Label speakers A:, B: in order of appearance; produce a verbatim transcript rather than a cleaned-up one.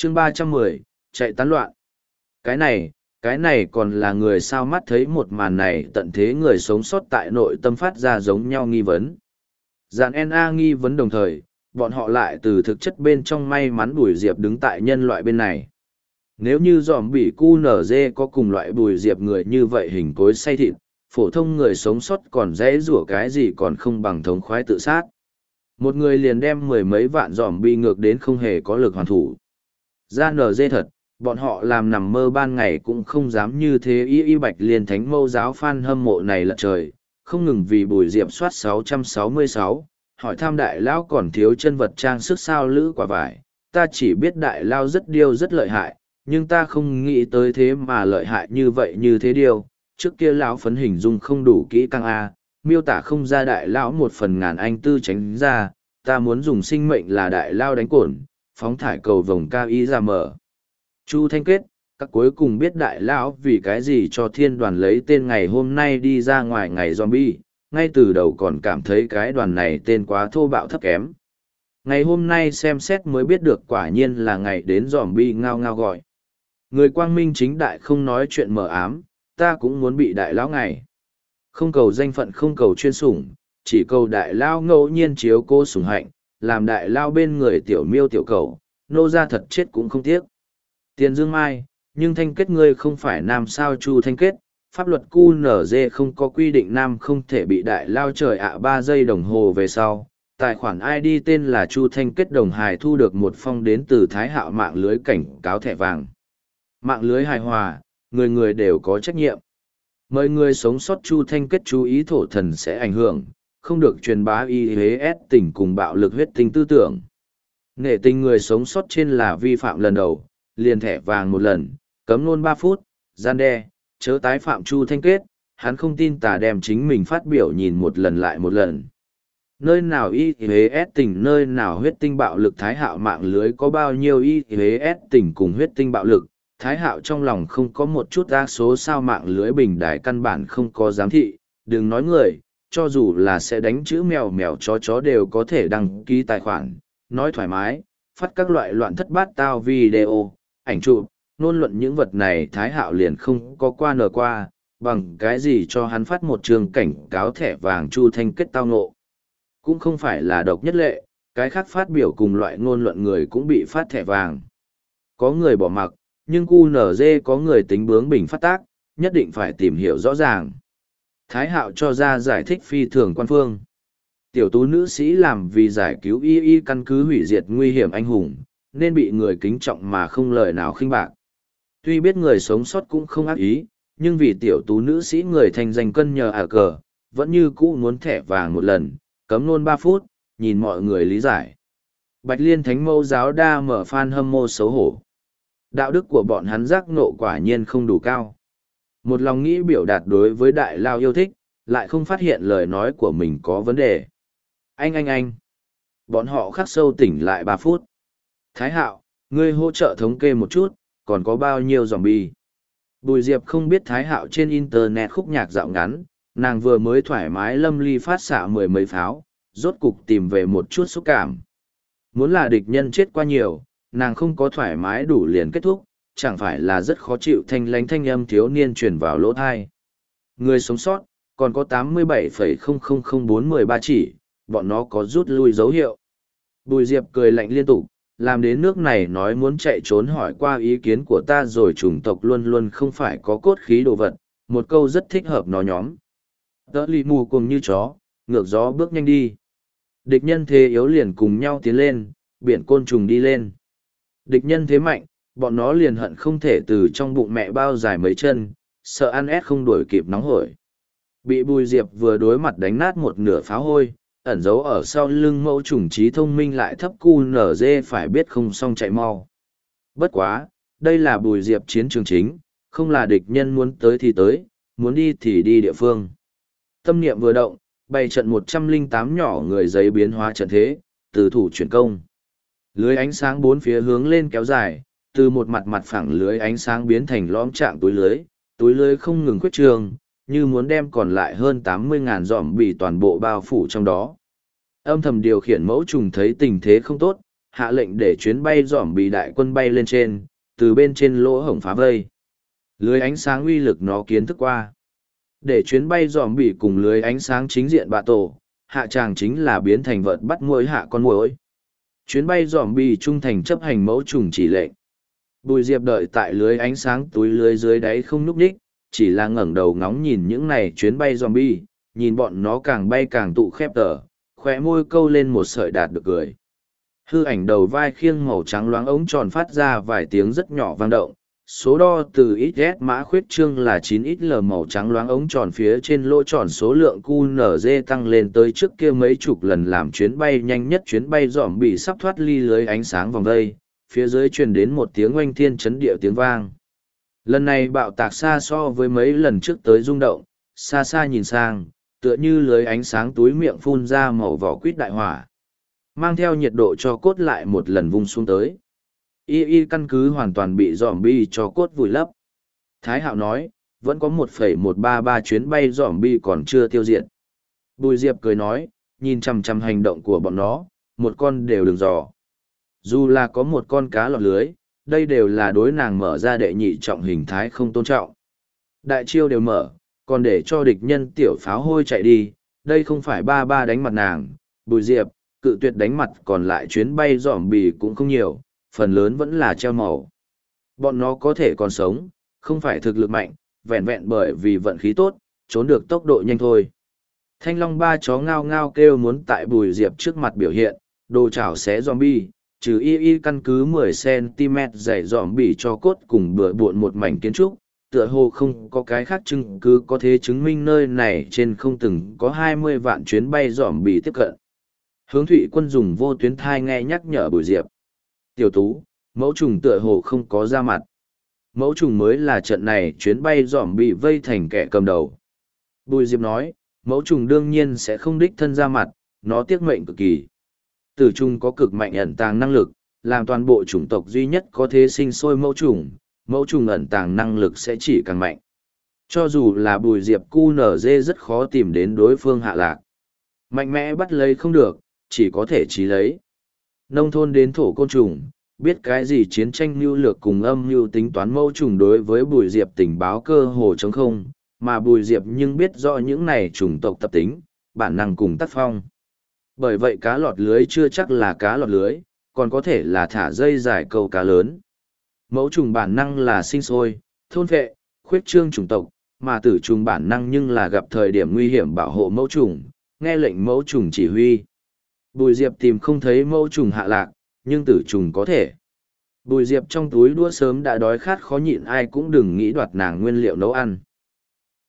A: chương ba trăm mười, chạy tán loạn. Cái này, cái này còn là người sao mắt thấy một màn này tận thế người sống sót tại nội tâm phát ra giống nhau nghi vấn. Dàn en a nghi vấn đồng thời, bọn họ lại từ thực chất bên trong may mắn Bùi Diệp đứng tại nhân loại bên này. Nếu như dòm bị cu nở dê có cùng loại Bùi Diệp người như vậy hình cối say thịt, phổ thông người sống sót còn dễ rủa cái gì còn không bằng thống khoái tự sát. Một người liền đem mười mấy vạn dòm bi ngược đến không hề có lực hoàn thủ. Ra nở dê thật, bọn họ làm nằm mơ ban ngày cũng không dám như thế. Y y bạch liên thánh mâu giáo fan hâm mộ này lật trời, không ngừng vì Bùi Diệp soát sáu trăm sáu mươi sáu, hỏi tham đại lão còn thiếu chân vật trang sức sao lữ quả vải. Ta chỉ biết đại lao rất điêu rất lợi hại, nhưng ta không nghĩ tới thế mà lợi hại như vậy như thế điêu. Trước kia lão phấn hình dung không đủ kỹ càng a, miêu tả không ra đại lão một phần ngàn anh tư tránh ra, ta muốn dùng sinh mệnh là đại lao đánh cổn, phóng thải cầu vồng cao y ra mở. Chu Thanh Kết, các cuối cùng biết đại lão vì cái gì cho thiên đoàn lấy tên ngày hôm nay đi ra ngoài ngày zombie, ngay từ đầu còn cảm thấy cái đoàn này tên quá thô bạo thấp kém. Ngày hôm nay xem xét mới biết được quả nhiên là ngày đến zombie ngao ngao gọi. Người quang minh chính đại không nói chuyện mờ ám, ta cũng muốn bị đại lão ngày. Không cầu danh phận không cầu chuyên sủng, chỉ cầu đại lao ngẫu nhiên chiếu cô sủng hạnh, làm đại lao bên người tiểu miêu tiểu cầu, nô ra thật chết cũng không tiếc. Tiền Dương Mai, nhưng Thanh Kết ngươi không phải nam sao Chu Thanh Kết, pháp luật cu nở dê không có quy định nam không thể bị đại lao trời ạ ba giây đồng hồ về sau. Tài khoản i đê tên là Chu Thanh Kết đồng hài thu được một phong đến từ Thái Hạo mạng lưới cảnh cáo thẻ vàng. Mạng lưới hài hòa, người người đều có trách nhiệm. Mời người sống sót Chu Thanh Kết chú ý thổ thần sẽ ảnh hưởng, không được truyền bá y hế ép tình cùng bạo lực huyết tinh tư tưởng. Nghệ tình người sống sót trên là vi phạm lần đầu, liền thẻ vàng một lần, cấm luôn ba phút, gian đe, chớ tái phạm Chu Thanh Kết, hắn không tin tà đem chính mình phát biểu nhìn một lần lại một lần. Nơi nào y hế ép tình nơi nào huyết tinh bạo lực Thái Hạo mạng lưới có bao nhiêu y hế ép tình cùng huyết tinh bạo lực, Thái Hạo trong lòng không có một chút ác số sao mạng lưới bình đài căn bản không có giám thị, đừng nói người, cho dù là sẽ đánh chữ mèo mèo chó chó đều có thể đăng ký tài khoản, nói thoải mái, phát các loại loạn thất bát tao video, ảnh chụp, ngôn luận những vật này Thái Hạo liền không có qua nở qua, bằng cái gì cho hắn phát một trường cảnh cáo thẻ vàng Chu Thanh Kết tao ngộ. Cũng không phải là độc nhất lệ, cái khác phát biểu cùng loại ngôn luận người cũng bị phát thẻ vàng. Có người bỏ mặc, nhưng cu nở dê có người tính bướng bỉnh phát tác, nhất định phải tìm hiểu rõ ràng. Thái Hạo cho ra giải thích phi thường quan phương. Tiểu tú nữ sĩ làm vì giải cứu y y căn cứ hủy diệt nguy hiểm anh hùng, nên bị người kính trọng mà không lời nào khinh bạc. Tuy biết người sống sót cũng không ác ý, nhưng vì tiểu tú nữ sĩ người thành danh cân nhờ à cờ, vẫn như cũ muốn thẻ vàng một lần, cấm nôn ba phút, nhìn mọi người lý giải. Bạch Liên Thánh Mâu giáo đa mở fan hâm mộ xấu hổ. Đạo đức của bọn hắn giác nộ quả nhiên không đủ cao. Một lòng nghĩ biểu đạt đối với đại lao yêu thích, lại không phát hiện lời nói của mình có vấn đề. Anh anh anh. Bọn họ khắc sâu tỉnh lại ba phút. Thái Hạo, ngươi hỗ trợ thống kê một chút, còn có bao nhiêu zombie. Bùi Diệp không biết Thái Hạo trên internet khúc nhạc dạo ngắn, nàng vừa mới thoải mái lâm ly phát xạ mười mấy pháo, rốt cục tìm về một chút xúc cảm. Muốn là địch nhân chết qua nhiều, nàng không có thoải mái đủ liền kết thúc, chẳng phải là rất khó chịu thanh lánh thanh âm thiếu niên truyền vào lỗ thai. Người sống sót, còn có tám mươi bảy phẩy không không không bốn một ba chỉ, bọn nó có rút lui dấu hiệu. Bùi Diệp cười lạnh liên tục, làm đến nước này nói muốn chạy trốn hỏi qua ý kiến của ta rồi chủng tộc luôn luôn không phải có cốt khí đồ vật, một câu rất thích hợp nó nhóm. Tớ lì mù cùng như chó, ngược gió bước nhanh đi. Địch nhân thế yếu liền cùng nhau tiến lên, biển côn trùng đi lên. Địch nhân thế mạnh, bọn nó liền hận không thể từ trong bụng mẹ bao dài mấy chân, sợ ăn ép không đuổi kịp nóng hổi. Bị Bùi Diệp vừa đối mặt đánh nát một nửa pháo hôi, ẩn giấu ở sau lưng mẫu trùng trí thông minh lại thấp cu nở dê phải biết không xong chạy mau. Bất quá, đây là Bùi Diệp chiến trường chính, không là địch nhân muốn tới thì tới, muốn đi thì đi địa phương. Tâm niệm vừa động, bày trận một trăm lẻ tám nhỏ người giấy biến hóa trận thế, từ thủ chuyển công. Lưới ánh sáng bốn phía hướng lên kéo dài, từ một mặt mặt phẳng lưới ánh sáng biến thành lõm trạng túi lưới, túi lưới không ngừng khuyết trường, như muốn đem còn lại hơn tám mươi ngàn dòm bị toàn bộ bao phủ trong đó. Âm thầm điều khiển mẫu trùng thấy tình thế không tốt, hạ lệnh để chuyến bay dòm bị đại quân bay lên trên, từ bên trên lỗ hổng phá vây. Lưới ánh sáng uy lực nó kiến thức qua. Để chuyến bay dòm bị cùng lưới ánh sáng chính diện bạ tổ, hạ tràng chính là biến thành vợt bắt muỗi hạ con muỗi. Chuyến bay dòm bị trung thành chấp hành mẫu trùng chỉ lệnh. Bùi Diệp đợi tại lưới ánh sáng túi lưới dưới đáy không núp đích, chỉ là ngẩng đầu ngóng nhìn những này chuyến bay zombie, nhìn bọn nó càng bay càng tụ khép tở, khóe môi câu lên một sợi đạt được cười. Hư ảnh đầu vai khiêng màu trắng loáng ống tròn phát ra vài tiếng rất nhỏ vang động, số đo từ ít ét mã khuyết trương là chín ít l màu trắng loáng ống tròn phía trên lỗ tròn số lượng Q N Z tăng lên tới trước kia mấy chục lần làm chuyến bay nhanh nhất chuyến bay dòm bị sắp thoát ly lưới ánh sáng vòng đây, phía dưới truyền đến một tiếng oanh thiên chấn địa tiếng vang. Lần này bạo tạc xa so với mấy lần trước tới rung động, xa xa nhìn sang, tựa như lưới ánh sáng túi miệng phun ra màu vỏ quýt đại hỏa. Mang theo nhiệt độ cho cốt lại một lần vung xuống tới. Y y căn cứ hoàn toàn bị dòm bi cho cốt vùi lấp. Thái Hạo nói, vẫn có một phẩy một ba ba chuyến bay dòm bi còn chưa tiêu diệt. Bùi Diệp cười nói, nhìn chằm chằm hành động của bọn nó, một con đều đừng dò. Dù là có một con cá lọt lưới, đây đều là đối nàng mở ra đệ nhị trọng hình thái không tôn trọng. Đại chiêu đều mở, còn để cho địch nhân tiểu pháo hôi chạy đi, đây không phải ba ba đánh mặt nàng. Bùi Diệp, cự tuyệt đánh mặt còn lại chuyến bay dòm bì cũng không nhiều, phần lớn vẫn là treo màu. Bọn nó có thể còn sống, không phải thực lực mạnh, vẹn vẹn bởi vì vận khí tốt, trốn được tốc độ nhanh thôi. Thanh Long ba chó ngao ngao kêu muốn tại Bùi Diệp trước mặt biểu hiện, đồ chảo xé zombie, trừ y y căn cứ mười xăng-ti-mét dày zombie cho cốt cùng bừa bộn một mảnh kiến trúc, tựa hồ không có cái khác chứng cứ có thể chứng minh nơi này trên không từng có hai mươi vạn chuyến bay zombie tiếp cận. Hướng Thụy Quân dùng vô tuyến thai nghe nhắc nhở Bùi Diệp. Tiểu Tú, mẫu trùng tựa hồ không có ra mặt. Mẫu trùng mới là trận này chuyến bay dòm bị vây thành kẻ cầm đầu. Bùi Diệp nói, mẫu trùng đương nhiên sẽ không đích thân ra mặt, nó tiếc mệnh cực kỳ. Tử trùng có cực mạnh ẩn tàng năng lực, làm toàn bộ chủng tộc duy nhất có thể sinh sôi mẫu trùng, mẫu trùng ẩn tàng năng lực sẽ chỉ càng mạnh. Cho dù là Bùi Diệp cu nở dê rất khó tìm đến đối phương hạ lạc. Mạnh mẽ bắt lấy không được, chỉ có thể trí lấy. Nông thôn đến thổ côn trùng, biết cái gì chiến tranh mưu lược cùng âm mưu tính toán mẫu trùng đối với Bùi Diệp tình báo cơ hồ chống không, mà Bùi Diệp nhưng biết rõ những này chủng tộc tập tính, bản năng cùng tác phong. Bởi vậy cá lọt lưới chưa chắc là cá lọt lưới, còn có thể là thả dây dài câu cá lớn. Mẫu trùng bản năng là sinh sôi, thôn vệ, khuyết trương chủng tộc, mà tử trùng bản năng nhưng là gặp thời điểm nguy hiểm bảo hộ mẫu trùng, nghe lệnh mẫu trùng chỉ huy. Bùi Diệp tìm không thấy mẫu trùng hạ lạc, nhưng tử trùng có thể. Bùi Diệp trong túi đũa sớm đã đói khát khó nhịn ai cũng đừng nghĩ đoạt nàng nguyên liệu nấu ăn.